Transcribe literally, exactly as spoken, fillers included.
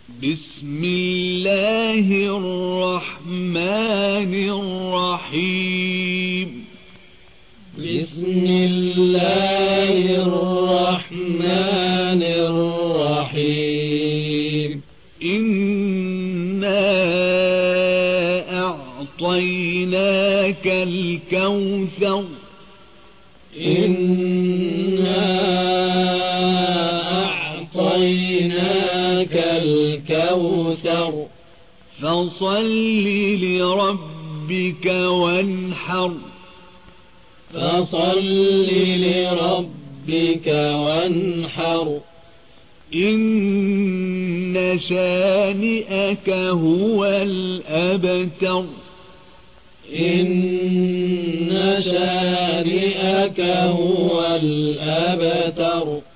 بسم الله الرحمن الرحيم بسم الله الرحمن الرحيم إنا أعطيناك الكوثر إنا أعطيناك الكوثر فصل لربك وانحر فصل لربك وانحر إن شانئك هو الأبتر إن شانئك هو الأبتر